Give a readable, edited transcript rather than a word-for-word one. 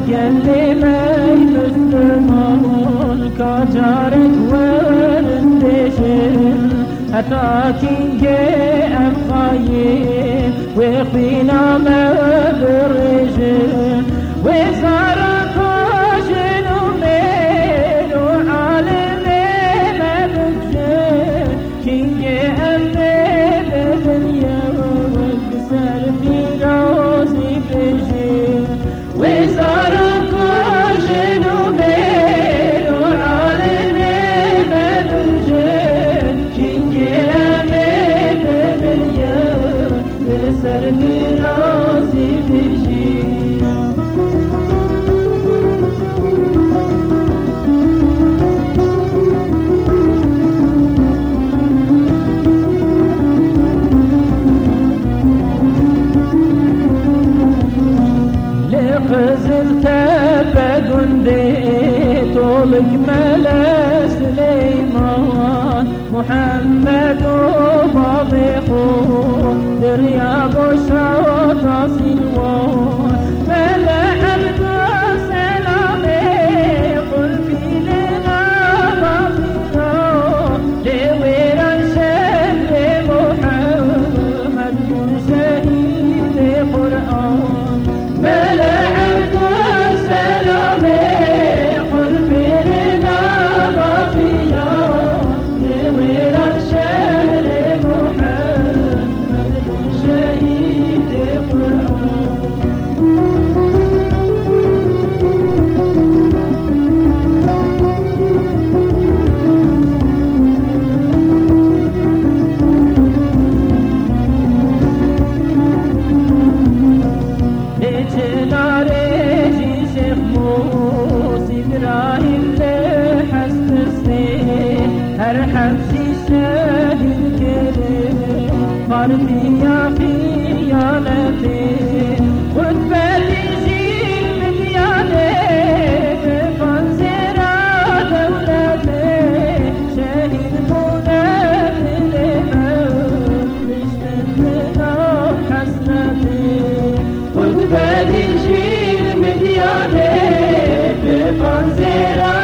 كلمي مسلمان كجارك ورندشن هتاكين جاء خاين وقينا مبرجن وصار كوشن ومين وعالمين مبجن كين جاء من الدنيا وكسر في راسي بجن وصار كوشن ومين وعالمين مبجن كين جاء من الدنيا وكسر في راسي بجن خزلت بقندي طولك ملا سليمان محمد وبابيخو درياب وشوط سلوان ملا عبد سلامي قلبي لنا بابيخو لويرا شهر محمد شهيد قرآن ملا حبسي سهل الكريم قلبي يا خيانتي وتبالي شيل مدياني بفنزرة دولتي شهيد مناد الإمام مشتتنا حسنتي وتبالي شيل مدياني بفنزرة